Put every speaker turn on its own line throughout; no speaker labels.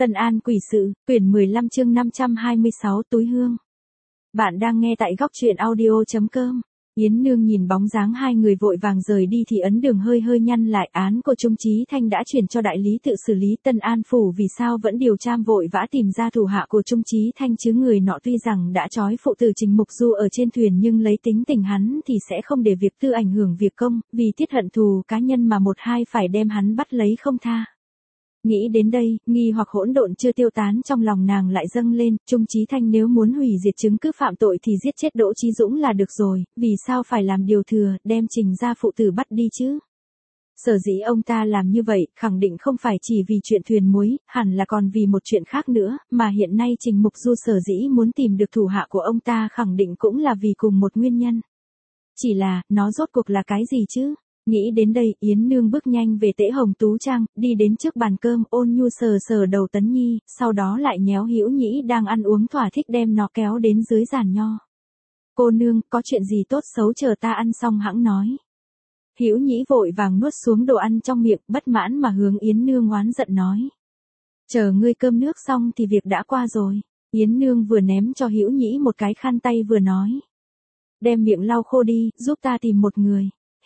Tân An Quỷ Sự, quyển 15 chương 526 túi hương. Bạn đang nghe tại góc truyện audio.com. Yến Nương nhìn bóng dáng hai người vội vàng rời đi thì ấn đường hơi hơi nhăn lại, án của Trung Chí Thanh đã chuyển cho đại lý tự xử lý. Tân An phủ vì sao vẫn điều tra vội vã tìm ra thủ hạ của Trung Chí Thanh chứ? Người nọ tuy rằng đã trói phụ tử Trình Mục Du ở trên thuyền nhưng lấy tính tình hắn thì sẽ không để việc tư ảnh hưởng việc công, vì tiết hận thù cá nhân mà một hai phải đem hắn bắt lấy không tha. Nghĩ đến đây, nghi hoặc hỗn độn chưa tiêu tán trong lòng nàng lại dâng lên. Trung Chí Thanh nếu muốn hủy diệt chứng cứ phạm tội thì giết chết Đỗ Chí Dũng là được rồi, vì sao phải làm điều thừa, đem Trình gia phụ tử bắt đi chứ? Sở dĩ ông ta làm như vậy, khẳng định không phải chỉ vì chuyện thuyền muối, hẳn là còn vì một chuyện khác nữa, mà hiện nay Trình Mục Du sở dĩ muốn tìm được thủ hạ của ông ta khẳng định cũng là vì cùng một nguyên nhân. Chỉ là, nó rốt cuộc là cái gì chứ? Nghĩ đến đây, Yến Nương bước nhanh về Tễ Hồng Tú Trang, đi đến trước bàn cơm, ôn nhu sờ sờ đầu Tấn Nhi, sau đó lại nhéo Hữu Nhĩ đang ăn uống thỏa thích đem nó kéo đến dưới giàn nho. Cô nương, có chuyện gì tốt xấu chờ ta ăn xong hẵng nói. Hữu Nhĩ vội vàng nuốt xuống đồ ăn trong miệng, bất mãn mà hướng Yến Nương oán giận nói. Chờ ngươi cơm nước xong thì việc đã qua rồi. Yến Nương vừa ném cho Hữu Nhĩ một cái khăn tay vừa nói. Đem miệng lau khô đi, giúp ta tìm một người.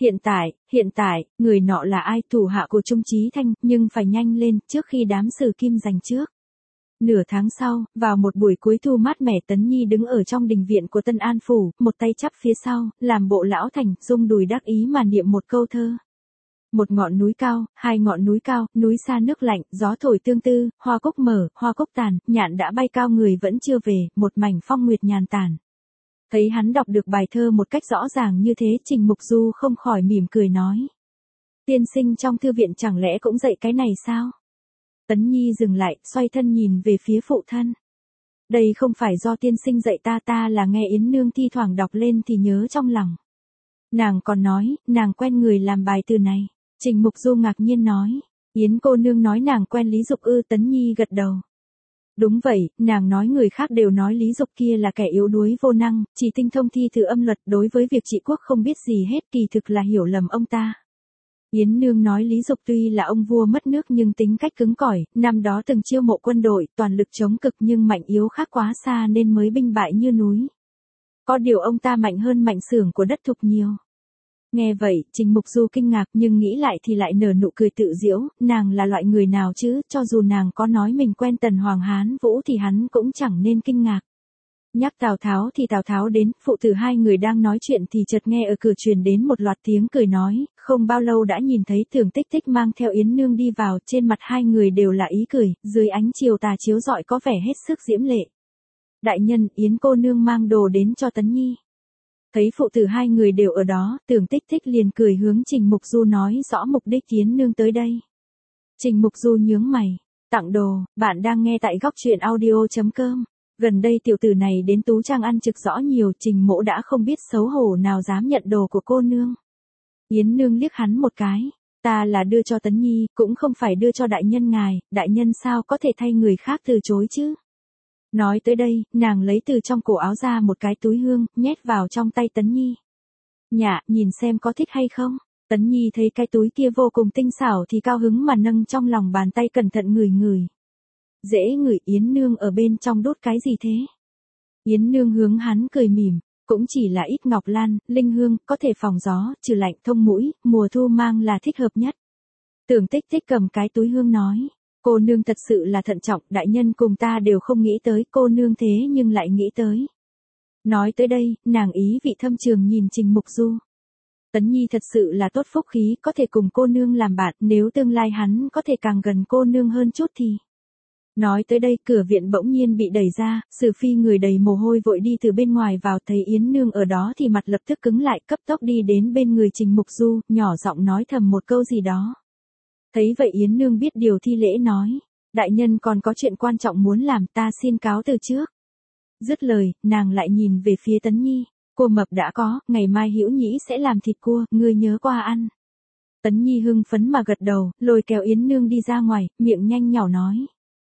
Hiện tại, người nọ là ai? Thủ hạ của Trung Chí Thanh, nhưng phải nhanh lên, trước khi đám Sử Kim giành trước. Nửa tháng sau, vào một buổi cuối thu mát mẻ, Tấn Nhi đứng ở trong đình viện của Tân An Phủ, một tay chắp phía sau, làm bộ lão thành, rung đùi đắc ý mà niệm một câu thơ. Một ngọn núi cao, hai ngọn núi cao, núi xa nước lạnh, gió thổi tương tư, hoa cúc mở, hoa cúc tàn, nhạn đã bay cao người vẫn chưa về, một mảnh phong nguyệt nhàn tản. Thấy hắn đọc được bài thơ một cách rõ ràng như thế, Trình Mục Du không khỏi mỉm cười nói. Tiên sinh trong thư viện chẳng lẽ cũng dạy cái này sao? Tấn Nhi dừng lại, xoay thân nhìn về phía phụ thân. Đây không phải do tiên sinh dạy ta là nghe Yến Nương thi thoảng đọc lên thì nhớ trong lòng. Nàng còn nói, nàng quen người làm bài từ này. Trình Mục Du ngạc nhiên nói. Yến cô nương nói nàng quen Lý Dục ư? Tấn Nhi gật đầu. Đúng vậy, nàng nói người khác đều nói Lý Dục kia là kẻ yếu đuối vô năng, chỉ tinh thông thi từ âm luật, đối với việc trị quốc không biết gì hết, kỳ thực là hiểu lầm ông ta. Yến Nương nói Lý Dục tuy là ông vua mất nước nhưng tính cách cứng cỏi, năm đó từng chiêu mộ quân đội, toàn lực chống cực nhưng mạnh yếu khác quá xa nên mới binh bại như núi. Có điều ông ta mạnh hơn Mạnh Xưởng của đất Thục nhiều. Nghe vậy, Trình Mục Du kinh ngạc nhưng nghĩ lại thì lại nở nụ cười tự giễu, nàng là loại người nào chứ, cho dù nàng có nói mình quen Tần Hoàng Hán Vũ thì hắn cũng chẳng nên kinh ngạc. Nhắc Tào Tháo thì Tào Tháo đến, phụ tử hai người đang nói chuyện thì chợt nghe ở cửa truyền đến một loạt tiếng cười nói, không bao lâu đã nhìn thấy Tưởng Tích Tích mang theo Yến Nương đi vào, trên mặt hai người đều là ý cười, dưới ánh chiều tà chiếu rọi có vẻ hết sức diễm lệ. Đại nhân, Yến cô nương mang đồ đến cho Tấn Nhi. Thấy phụ tử hai người đều ở đó, Tưởng Tích Tích liền cười hướng Trình Mục Du nói rõ mục đích Yến Nương tới đây. Trình Mục Du nhướng mày, tặng đồ, bạn đang nghe tại góc truyện audio.com. Gần đây tiểu tử này đến Tú Trang ăn trực rõ nhiều, Trình mỗ đã không biết xấu hổ nào dám nhận đồ của cô nương. Yến Nương liếc hắn một cái, ta là đưa cho Tấn Nhi, cũng không phải đưa cho đại nhân ngài, đại nhân sao có thể thay người khác từ chối chứ. Nói tới đây, nàng lấy từ trong cổ áo ra một cái túi hương, nhét vào trong tay Tấn Nhi. Nhạ, nhìn xem có thích hay không? Tấn Nhi thấy cái túi kia vô cùng tinh xảo thì cao hứng mà nâng trong lòng bàn tay cẩn thận ngửi ngửi. Dễ ngửi. Yến Nương ở bên trong đốt cái gì thế? Yến Nương hướng hắn cười mỉm, cũng chỉ là ít ngọc lan, linh hương, có thể phòng gió, trừ lạnh, thông mũi, mùa thu mang là thích hợp nhất. Tưởng Tích Tích cầm cái túi hương nói. Cô nương thật sự là thận trọng, đại nhân cùng ta đều không nghĩ tới, cô nương thế nhưng lại nghĩ tới. Nói tới đây, nàng ý vị thâm trường nhìn Trình Mục Du. Tấn Nhi thật sự là tốt phúc khí, có thể cùng cô nương làm bạn, nếu tương lai hắn có thể càng gần cô nương hơn chút thì. Nói tới đây, cửa viện bỗng nhiên bị đẩy ra, Sử Phi người đầy mồ hôi vội đi từ bên ngoài vào, thấy Yến Nương ở đó thì mặt lập tức cứng lại, cấp tốc đi đến bên người Trình Mục Du, nhỏ giọng nói thầm một câu gì đó. Thấy vậy Yến Nương biết điều thi lễ nói, đại nhân còn có chuyện quan trọng muốn làm, ta xin cáo từ trước. Dứt lời, nàng lại nhìn về phía Tấn Nhi, cua mập đã có, ngày mai Hữu Nhĩ sẽ làm thịt cua, ngươi nhớ qua ăn. Tấn Nhi hưng phấn mà gật đầu, lôi kéo Yến Nương đi ra ngoài, miệng nhanh nhỏ nói.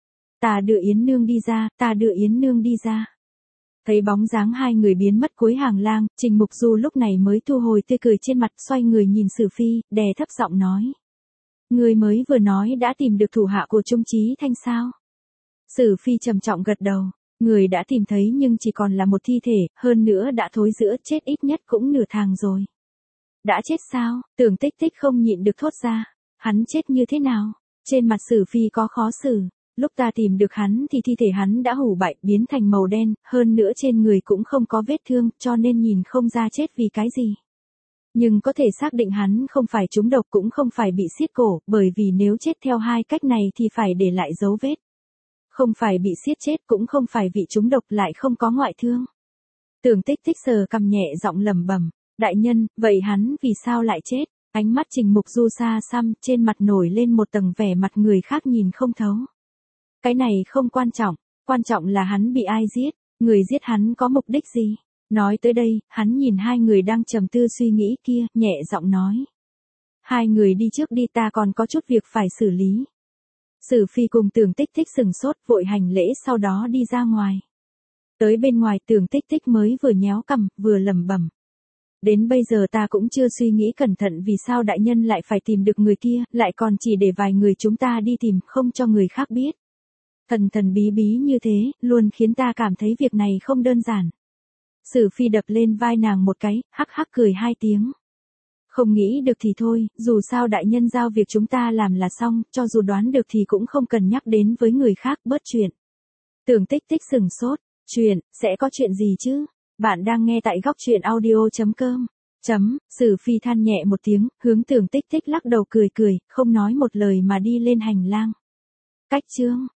Ta đưa Yến Nương đi ra, ta đưa Yến Nương đi ra. Thấy bóng dáng hai người biến mất cuối hàng lang, Trình Mục Du lúc này mới thu hồi tươi cười trên mặt, xoay người nhìn Sử Phi, đè thấp giọng nói. Người mới vừa nói đã tìm được thủ hạ của Trung Chí Thanh sao? Sử Phi trầm trọng gật đầu. Người đã tìm thấy nhưng chỉ còn là một thi thể, hơn nữa đã thối rữa, chết ít nhất cũng nửa tháng rồi. Đã chết sao? Tưởng Tích Tích không nhịn được thốt ra. Hắn chết như thế nào? Trên mặt Sử Phi có khó xử. Lúc ta tìm được hắn thì thi thể hắn đã hủ bại, biến thành màu đen, hơn nữa trên người cũng không có vết thương, cho nên nhìn không ra chết vì cái gì. Nhưng có thể xác định hắn không phải trúng độc cũng không phải bị siết cổ, bởi vì nếu chết theo hai cách này thì phải để lại dấu vết. Không phải bị siết chết cũng không phải vì trúng độc lại không có ngoại thương. Tưởng Tích Tích sờ cằm nhẹ giọng lẩm bẩm, đại nhân, vậy hắn vì sao lại chết? Ánh mắt Trình Mục Du xa xăm, trên mặt nổi lên một tầng vẻ mặt người khác nhìn không thấu. Cái này không quan trọng là hắn bị ai giết, người giết hắn có mục đích gì? Nói tới đây, hắn nhìn hai người đang trầm tư suy nghĩ kia, nhẹ giọng nói. Hai người đi trước đi, ta còn có chút việc phải xử lý. Sử Phi cùng Tưởng Tích Tích sừng sốt, vội hành lễ sau đó đi ra ngoài. Tới bên ngoài Tưởng Tích Tích mới vừa nhéo cằm, vừa lẩm bẩm. Đến bây giờ ta cũng chưa suy nghĩ cẩn thận vì sao đại nhân lại phải tìm được người kia, lại còn chỉ để vài người chúng ta đi tìm, không cho người khác biết. Thần thần bí bí như thế, luôn khiến ta cảm thấy việc này không đơn giản. Sử Phi đập lên vai nàng một cái, hắc hắc cười hai tiếng. Không nghĩ được thì thôi, dù sao đại nhân giao việc chúng ta làm là xong, cho dù đoán được thì cũng không cần nhắc đến với người khác, bớt chuyện. Tưởng Tích Tích sừng sốt, sẽ có chuyện gì chứ? Bạn đang nghe tại góc truyện audio.com. Sử Phi than nhẹ một tiếng, hướng Tưởng Tích Tích lắc đầu cười cười, không nói một lời mà đi lên hành lang. Cách chương